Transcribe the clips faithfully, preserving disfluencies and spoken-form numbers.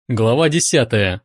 Глава десятая.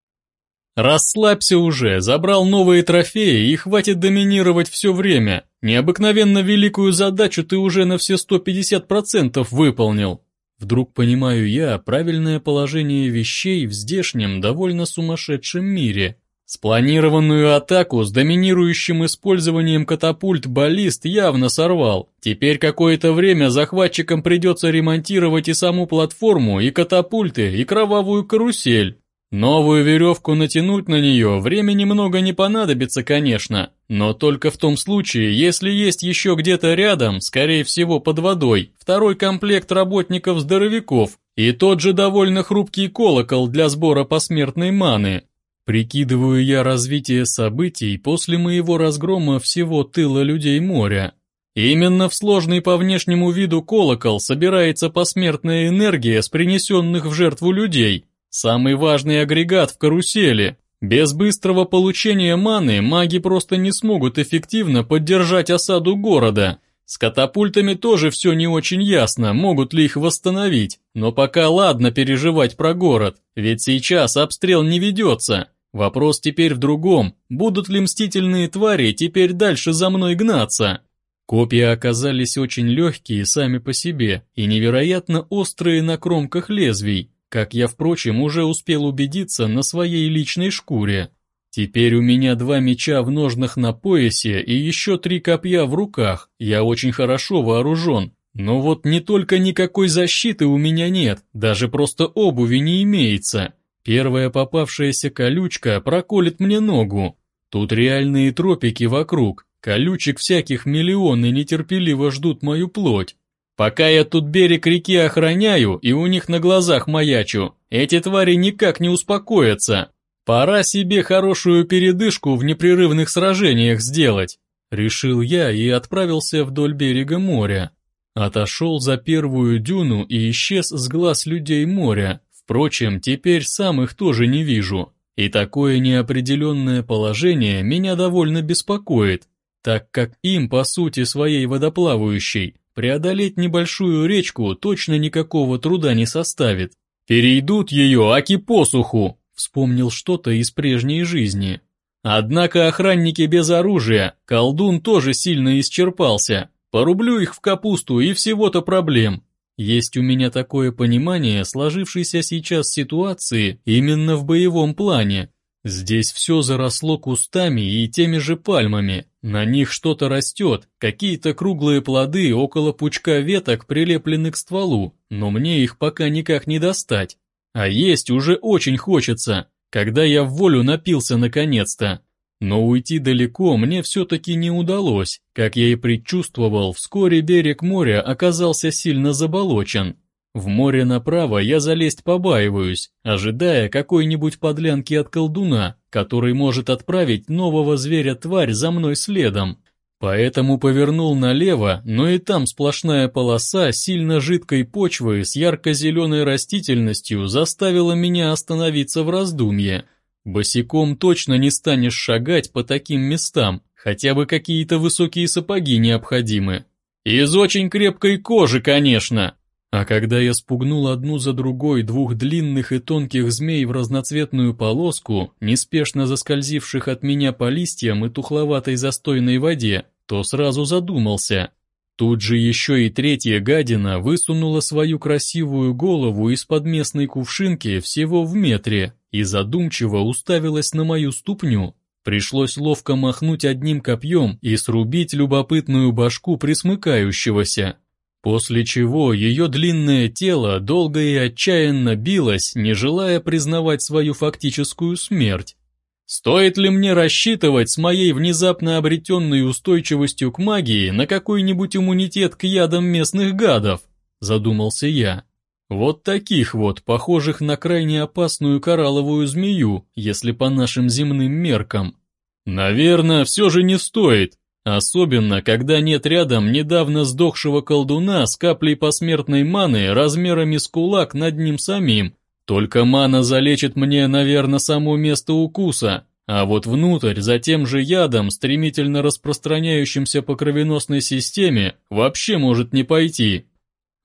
Расслабься уже, забрал новые трофеи и хватит доминировать все время. Необыкновенно великую задачу ты уже на все сто пятьдесят процентов выполнил. Вдруг понимаю я правильное положение вещей в здешнем довольно сумасшедшем мире. Спланированную атаку с доминирующим использованием катапульт-баллист явно сорвал. Теперь какое-то время захватчикам придется ремонтировать и саму платформу, и катапульты, и кровавую карусель. Новую веревку натянуть на нее времени много не понадобится, конечно, но только в том случае, если есть еще где-то рядом, скорее всего под водой, второй комплект работников-здоровяков и тот же довольно хрупкий колокол для сбора посмертной маны. Прикидываю я развитие событий после моего разгрома всего тыла людей моря. Именно в сложный по внешнему виду колокол собирается посмертная энергия с принесенных в жертву людей. Самый важный агрегат в карусели. Без быстрого получения маны маги просто не смогут эффективно поддержать осаду города. С катапультами тоже все не очень ясно, могут ли их восстановить. Но пока ладно переживать про город, ведь сейчас обстрел не ведется. Вопрос теперь в другом, будут ли мстительные твари теперь дальше за мной гнаться? Копья оказались очень легкие сами по себе и невероятно острые на кромках лезвий, как я, впрочем, уже успел убедиться на своей личной шкуре. Теперь у меня два меча в ножнах на поясе и еще три копья в руках, я очень хорошо вооружен. Но вот не только никакой защиты у меня нет, даже просто обуви не имеется. Первая попавшаяся колючка проколет мне ногу. Тут реальные тропики вокруг, колючек всяких миллион и нетерпеливо ждут мою плоть. Пока я тут берег реки охраняю и у них на глазах маячу, эти твари никак не успокоятся. Пора себе хорошую передышку в непрерывных сражениях сделать, решил я и отправился вдоль берега моря. Отошел за первую дюну и исчез с глаз людей моря. Впрочем, теперь сам их тоже не вижу, и такое неопределенное положение меня довольно беспокоит, так как им, по сути своей водоплавающей, преодолеть небольшую речку точно никакого труда не составит. Перейдут ее аки посуху, вспомнил что-то из прежней жизни. Однако охранники без оружия, колдун тоже сильно исчерпался, порублю их в капусту и всего-то проблем. Есть у меня такое понимание сложившейся сейчас ситуации именно в боевом плане. Здесь все заросло кустами и теми же пальмами, на них что-то растет, какие-то круглые плоды около пучка веток прилеплены к стволу, но мне их пока никак не достать. А есть уже очень хочется, когда я в волю напился наконец-то. Но уйти далеко мне все-таки не удалось, как я и предчувствовал, вскоре берег моря оказался сильно заболочен. В море направо я залезть побаиваюсь, ожидая какой-нибудь подлянки от колдуна, который может отправить нового зверя-тварь за мной следом. Поэтому повернул налево, но и там сплошная полоса сильно жидкой почвы с ярко-зеленой растительностью заставила меня остановиться в раздумье. Босиком точно не станешь шагать по таким местам, хотя бы какие-то высокие сапоги необходимы. Из очень крепкой кожи, конечно. А когда я спугнул одну за другой двух длинных и тонких змей в разноцветную полоску, неспешно заскользивших от меня по листьям и тухловатой застойной воде, то сразу задумался. Тут же еще и третья гадина высунула свою красивую голову из-под местной кувшинки всего в метре и задумчиво уставилась на мою ступню. Пришлось ловко махнуть одним копьем и срубить любопытную башку присмыкающегося. После чего ее длинное тело долго и отчаянно билось, не желая признавать свою фактическую смерть. Стоит ли мне рассчитывать с моей внезапно обретенной устойчивостью к магии на какой-нибудь иммунитет к ядам местных гадов? Задумался я. Вот таких вот, похожих на крайне опасную коралловую змею, если по нашим земным меркам. Наверное, все же не стоит. Особенно, когда нет рядом недавно сдохшего колдуна с каплей посмертной маны размерами с кулак над ним самим. Только мана залечит мне, наверное, само место укуса, а вот внутрь за тем же ядом, стремительно распространяющимся по кровеносной системе, вообще может не пойти.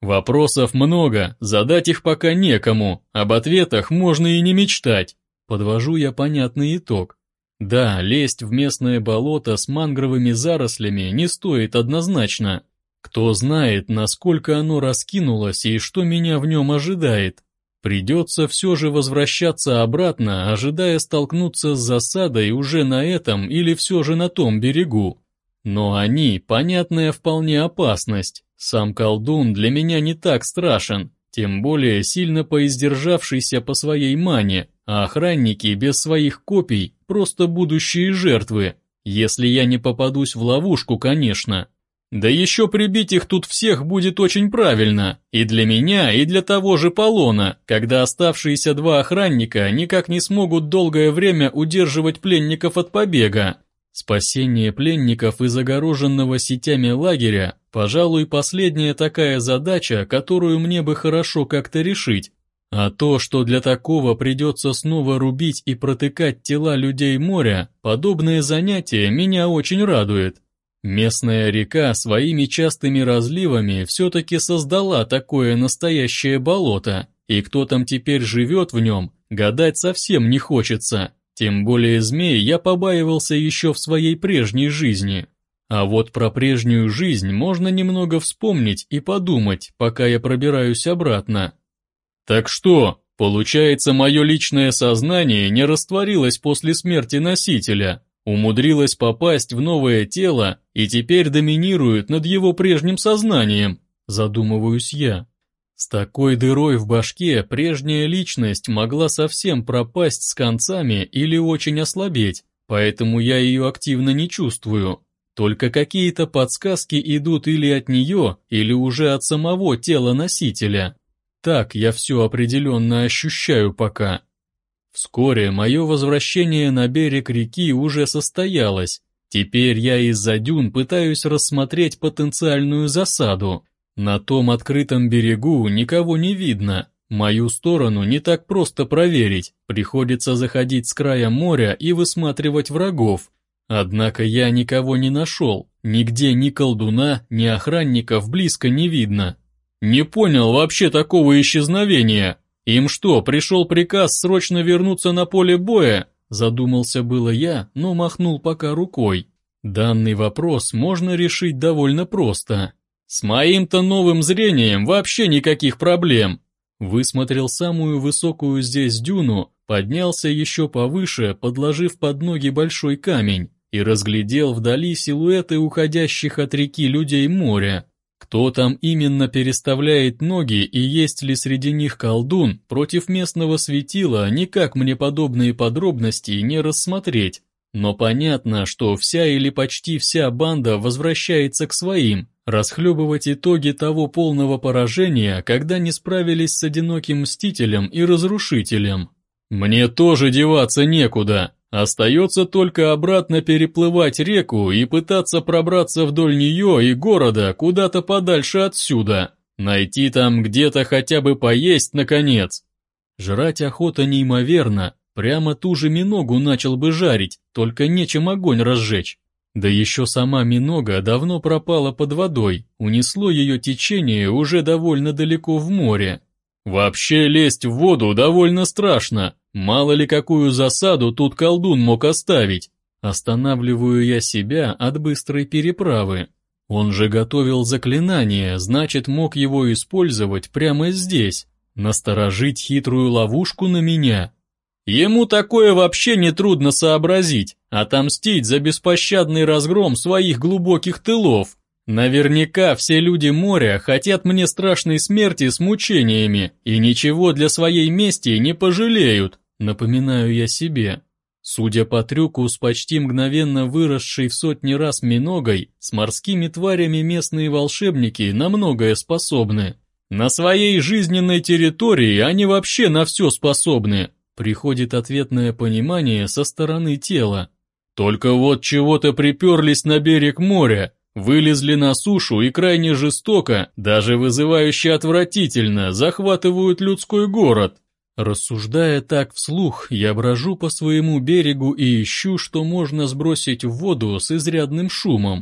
Вопросов много, задать их пока некому, об ответах можно и не мечтать. Подвожу я понятный итог. Да, лезть в местное болото с мангровыми зарослями не стоит однозначно. Кто знает, насколько оно раскинулось и что меня в нем ожидает. Придется все же возвращаться обратно, ожидая столкнуться с засадой уже на этом или все же на том берегу. Но они, понятная вполне опасность. Сам колдун для меня не так страшен, тем более сильно поиздержавшийся по своей мане, а охранники без своих копий – просто будущие жертвы, если я не попадусь в ловушку, конечно. Да еще прибить их тут всех будет очень правильно, и для меня, и для того же Полона, когда оставшиеся два охранника никак не смогут долгое время удерживать пленников от побега. Спасение пленников из огороженного сетями лагеря, пожалуй, последняя такая задача, которую мне бы хорошо как-то решить. А то, что для такого придется снова рубить и протыкать тела людей моря, подобное занятие меня очень радует. Местная река своими частыми разливами все-таки создала такое настоящее болото, и кто там теперь живет в нем, гадать совсем не хочется. Тем более змей я побаивался еще в своей прежней жизни. А вот про прежнюю жизнь можно немного вспомнить и подумать, пока я пробираюсь обратно. Так что, получается, мое личное сознание не растворилось после смерти носителя, умудрилось попасть в новое тело и теперь доминирует над его прежним сознанием, задумываюсь я. С такой дырой в башке прежняя личность могла совсем пропасть с концами или очень ослабеть, поэтому я ее активно не чувствую. Только какие-то подсказки идут или от нее, или уже от самого тела носителя. Так я все определенно ощущаю пока. Вскоре мое возвращение на берег реки уже состоялось. Теперь я из-за дюн пытаюсь рассмотреть потенциальную засаду. На том открытом берегу никого не видно. Мою сторону не так просто проверить. Приходится заходить с края моря и высматривать врагов. Однако я никого не нашел. Нигде ни колдуна, ни охранников близко не видно. Не понял вообще такого исчезновения. Им что, пришел приказ срочно вернуться на поле боя? Задумался было я, но махнул пока рукой. Данный вопрос можно решить довольно просто. С моим-то новым зрением вообще никаких проблем. Высмотрел самую высокую здесь дюну, поднялся еще повыше, подложив под ноги большой камень, и разглядел вдали силуэты уходящих от реки людей моря. Кто там именно переставляет ноги и есть ли среди них колдун, против местного светила никак мне подобные подробности не рассмотреть. Но понятно, что вся или почти вся банда возвращается к своим, расхлебывать итоги того полного поражения, когда не справились с одиноким мстителем и разрушителем. Мне тоже деваться некуда, остается только обратно переплывать реку и пытаться пробраться вдоль нее и города куда-то подальше отсюда, найти там где-то хотя бы поесть наконец. Жрать охота неимоверно. Прямо ту же миногу начал бы жарить, только нечем огонь разжечь. Да еще сама минога давно пропала под водой, унесло ее течение уже довольно далеко в море. Вообще лезть в воду довольно страшно, мало ли какую засаду тут колдун мог оставить. Останавливаю я себя от быстрой переправы. Он же готовил заклинание, значит мог его использовать прямо здесь, насторожить хитрую ловушку на меня. Ему такое вообще нетрудно сообразить, отомстить за беспощадный разгром своих глубоких тылов. Наверняка все люди моря хотят мне страшной смерти с мучениями и ничего для своей мести не пожалеют, напоминаю я себе. Судя по трюку с почти мгновенно выросшей в сотни раз миногой, с морскими тварями местные волшебники на многое способны. На своей жизненной территории они вообще на все способны. Приходит ответное понимание со стороны тела. Только вот чего-то приперлись на берег моря, вылезли на сушу и крайне жестоко, даже вызывающе отвратительно, захватывают людской город. Рассуждая так вслух, я брожу по своему берегу и ищу, что можно сбросить в воду с изрядным шумом.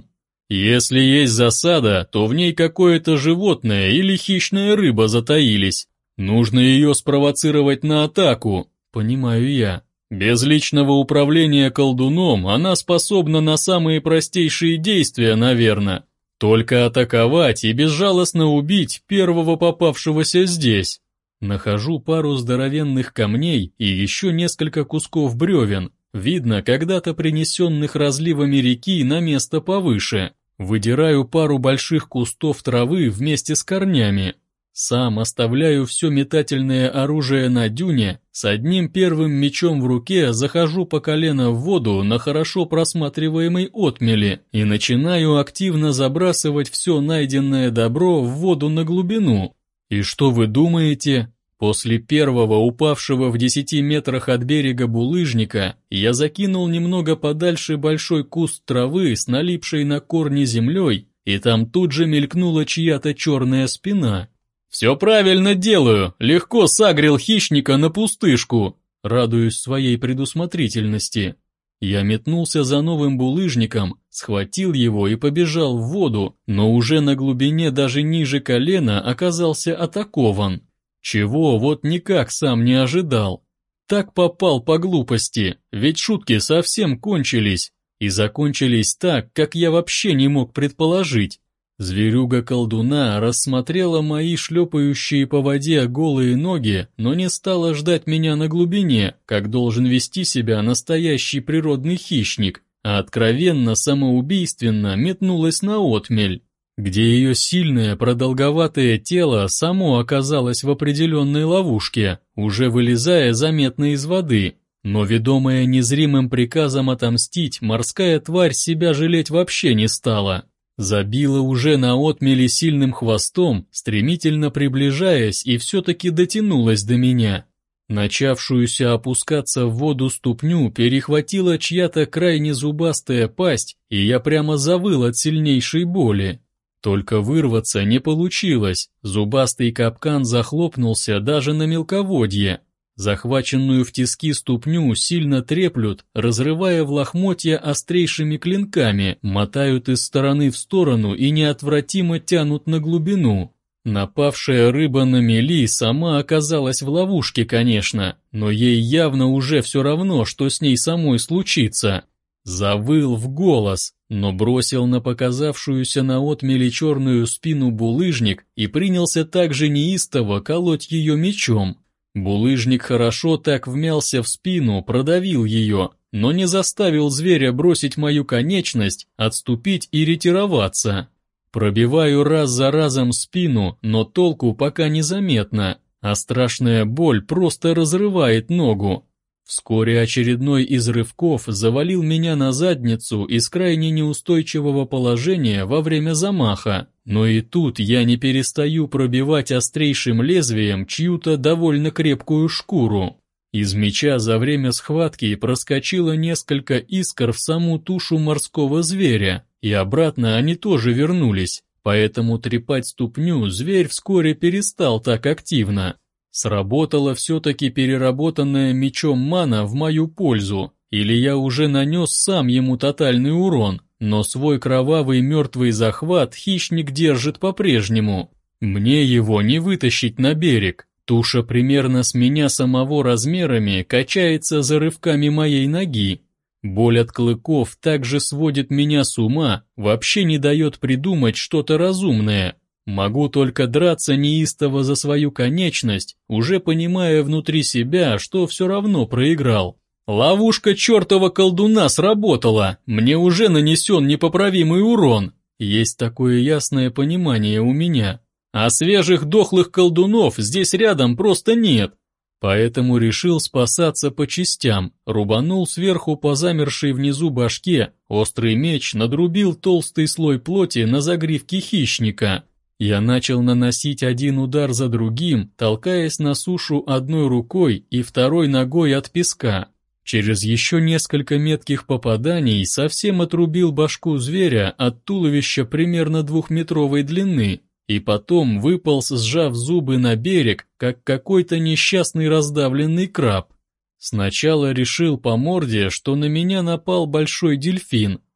Если есть засада, то в ней какое-то животное или хищная рыба затаились. Нужно ее спровоцировать на атаку, понимаю я. Без личного управления колдуном она способна на самые простейшие действия, наверное. Только атаковать и безжалостно убить первого попавшегося здесь. Нахожу пару здоровенных камней и еще несколько кусков бревен, видно, когда-то принесенных разливами реки на место повыше. Выдираю пару больших кустов травы вместе с корнями. Сам оставляю все метательное оружие на дюне, с одним первым мечом в руке захожу по колено в воду на хорошо просматриваемой отмели и начинаю активно забрасывать все найденное добро в воду на глубину. И что вы думаете? После первого упавшего в десяти метрах от берега булыжника я закинул немного подальше большой куст травы с налипшей на корни землей, и там тут же мелькнула чья-то черная спина. «Все правильно делаю, легко сагрил хищника на пустышку», радуюсь своей предусмотрительности. Я метнулся за новым булыжником, схватил его и побежал в воду, но уже на глубине даже ниже колена оказался атакован. Чего вот никак сам не ожидал. Так попал по глупости, ведь шутки совсем кончились. И закончились так, как я вообще не мог предположить. Зверюга-колдуна рассмотрела мои шлепающие по воде голые ноги, но не стала ждать меня на глубине, как должен вести себя настоящий природный хищник, а откровенно самоубийственно метнулась на отмель, где ее сильное продолговатое тело само оказалось в определенной ловушке, уже вылезая заметно из воды. Но ведомая незримым приказом отомстить, морская тварь себя жалеть вообще не стала. Забила уже на отмели сильным хвостом, стремительно приближаясь, и все-таки дотянулась до меня. Начавшуюся опускаться в воду ступню перехватила чья-то крайне зубастая пасть, и я прямо завыл от сильнейшей боли. Только вырваться не получилось, зубастый капкан захлопнулся даже на мелководье. Захваченную в тиски ступню сильно треплют, разрывая в лохмотья острейшими клинками, мотают из стороны в сторону и неотвратимо тянут на глубину. Напавшая рыба на мели сама оказалась в ловушке, конечно, но ей явно уже все равно, что с ней самой случится. Завыл в голос, но бросил на показавшуюся на отмели черную спину булыжник и принялся также неистово колоть ее мечом. Булыжник хорошо так вмялся в спину, продавил ее, но не заставил зверя бросить мою конечность, отступить и ретироваться. Пробиваю раз за разом спину, но толку пока незаметно, а страшная боль просто разрывает ногу. Вскоре очередной из рывков завалил меня на задницу из крайне неустойчивого положения во время замаха, но и тут я не перестаю пробивать острейшим лезвием чью-то довольно крепкую шкуру. Из меча за время схватки проскочило несколько искр в саму тушу морского зверя, и обратно они тоже вернулись, поэтому трепать ступню зверь вскоре перестал так активно. Сработала все-таки переработанная мечом мана в мою пользу, или я уже нанес сам ему тотальный урон, но свой кровавый мертвый захват хищник держит по-прежнему. Мне его не вытащить на берег, туша примерно с меня самого размерами качается за рывками моей ноги. Боль от клыков также сводит меня с ума, вообще не дает придумать что-то разумное. Могу только драться неистово за свою конечность, уже понимая внутри себя, что все равно проиграл. Ловушка чертова колдуна сработала, мне уже нанесен непоправимый урон. Есть такое ясное понимание у меня. А свежих дохлых колдунов здесь рядом просто нет. Поэтому решил спасаться по частям, рубанул сверху по замершей внизу башке, острый меч надрубил толстый слой плоти на загривке хищника. Я начал наносить один удар за другим, толкаясь на сушу одной рукой и второй ногой от песка. Через еще несколько метких попаданий совсем отрубил башку зверя от туловища примерно двухметровой длины, и потом выполз, сжав зубы на берег, как какой-то несчастный раздавленный краб. Сначала решил по морде, что на меня напал большой дельфин,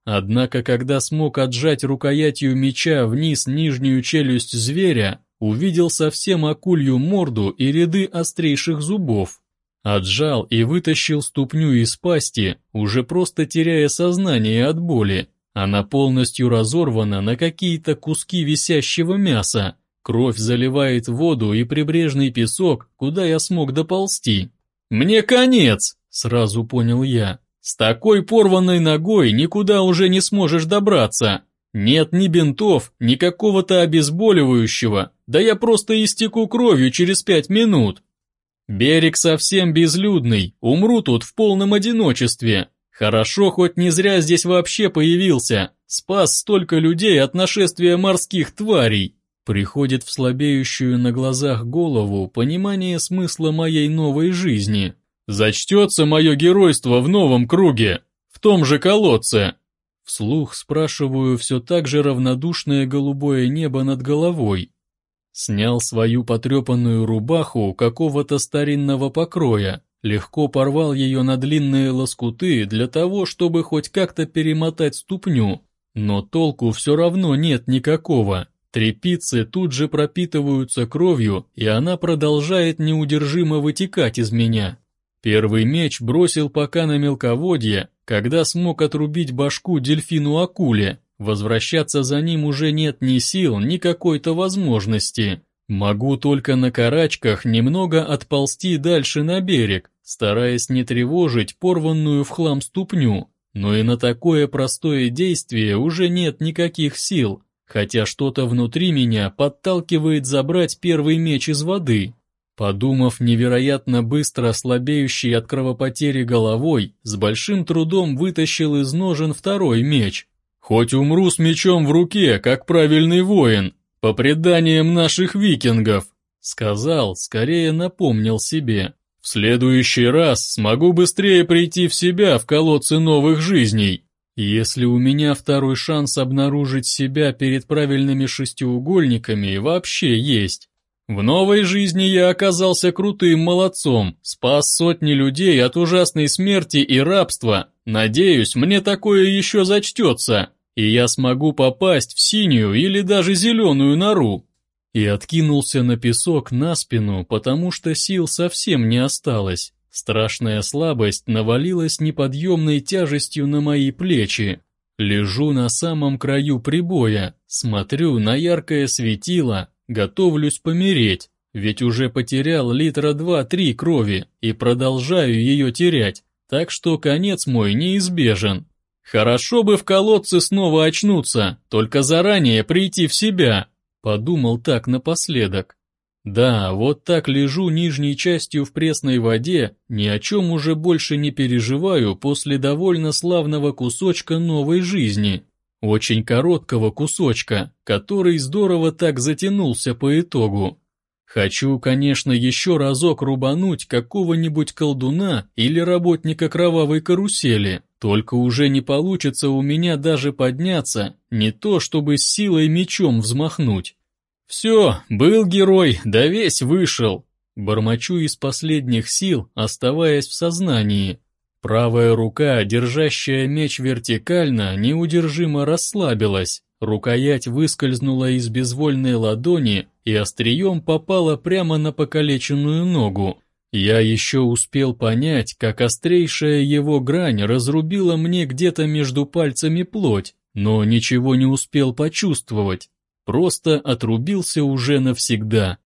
Однако, когда смог отжать рукоятью меча вниз нижнюю челюсть зверя, увидел совсем акулью морду и ряды острейших зубов. Отжал и вытащил ступню из пасти, уже просто теряя сознание от боли. Она полностью разорвана на какие-то куски висящего мяса. Кровь заливает воду и прибрежный песок, куда я смог доползти. «Мне конец!» — сразу понял я. «С такой порванной ногой никуда уже не сможешь добраться. Нет ни бинтов, ни какого-то обезболивающего, да я просто истеку кровью через пять минут. Берег совсем безлюдный, умру тут в полном одиночестве. Хорошо, хоть не зря здесь вообще появился, спас столько людей от нашествия морских тварей». Приходит в слабеющую на глазах голову понимание смысла моей новой жизни. «Зачтется мое геройство в новом круге, в том же колодце?» Вслух спрашиваю все так же равнодушное голубое небо над головой. Снял свою потрепанную рубаху какого-то старинного покроя, легко порвал ее на длинные лоскуты для того, чтобы хоть как-то перемотать ступню, но толку все равно нет никакого. Тряпицы тут же пропитываются кровью, и она продолжает неудержимо вытекать из меня. Первый меч бросил пока на мелководье, когда смог отрубить башку дельфину-акуле. Возвращаться за ним уже нет ни сил, ни какой-то возможности. Могу только на карачках немного отползти дальше на берег, стараясь не тревожить порванную в хлам ступню. Но и на такое простое действие уже нет никаких сил, хотя что-то внутри меня подталкивает забрать первый меч из воды. Подумав невероятно быстро слабеющей от кровопотери головой, с большим трудом вытащил из ножен второй меч. «Хоть умру с мечом в руке, как правильный воин, по преданиям наших викингов», сказал, скорее напомнил себе. «В следующий раз смогу быстрее прийти в себя в колодце новых жизней. Если у меня второй шанс обнаружить себя перед правильными шестиугольниками вообще есть». В новой жизни я оказался крутым молодцом, спас сотни людей от ужасной смерти и рабства. Надеюсь, мне такое еще зачтется, и я смогу попасть в синюю или даже зеленую нору. И откинулся на песок на спину, потому что сил совсем не осталось. Страшная слабость навалилась неподъемной тяжестью на мои плечи. Лежу на самом краю прибоя, смотрю на яркое светило, готовлюсь помереть, ведь уже потерял литра два-три крови и продолжаю ее терять, так что конец мой неизбежен. Хорошо бы в колодце снова очнуться, только заранее прийти в себя, подумал так напоследок. Да, вот так лежу нижней частью в пресной воде, ни о чем уже больше не переживаю после довольно славного кусочка новой жизни. Очень короткого кусочка, который здорово так затянулся по итогу. Хочу, конечно, еще разок рубануть какого-нибудь колдуна или работника кровавой карусели, только уже не получится у меня даже подняться, не то чтобы с силой мечом взмахнуть. Все, был герой, да весь вышел. Бормочу из последних сил, оставаясь в сознании. Правая рука, держащая меч вертикально, неудержимо расслабилась. Рукоять выскользнула из безвольной ладони и острием попала прямо на покалеченную ногу. Я еще успел понять, как острейшая его грань разрубила мне где-то между пальцами плоть, но ничего не успел почувствовать. Просто отрубился уже навсегда.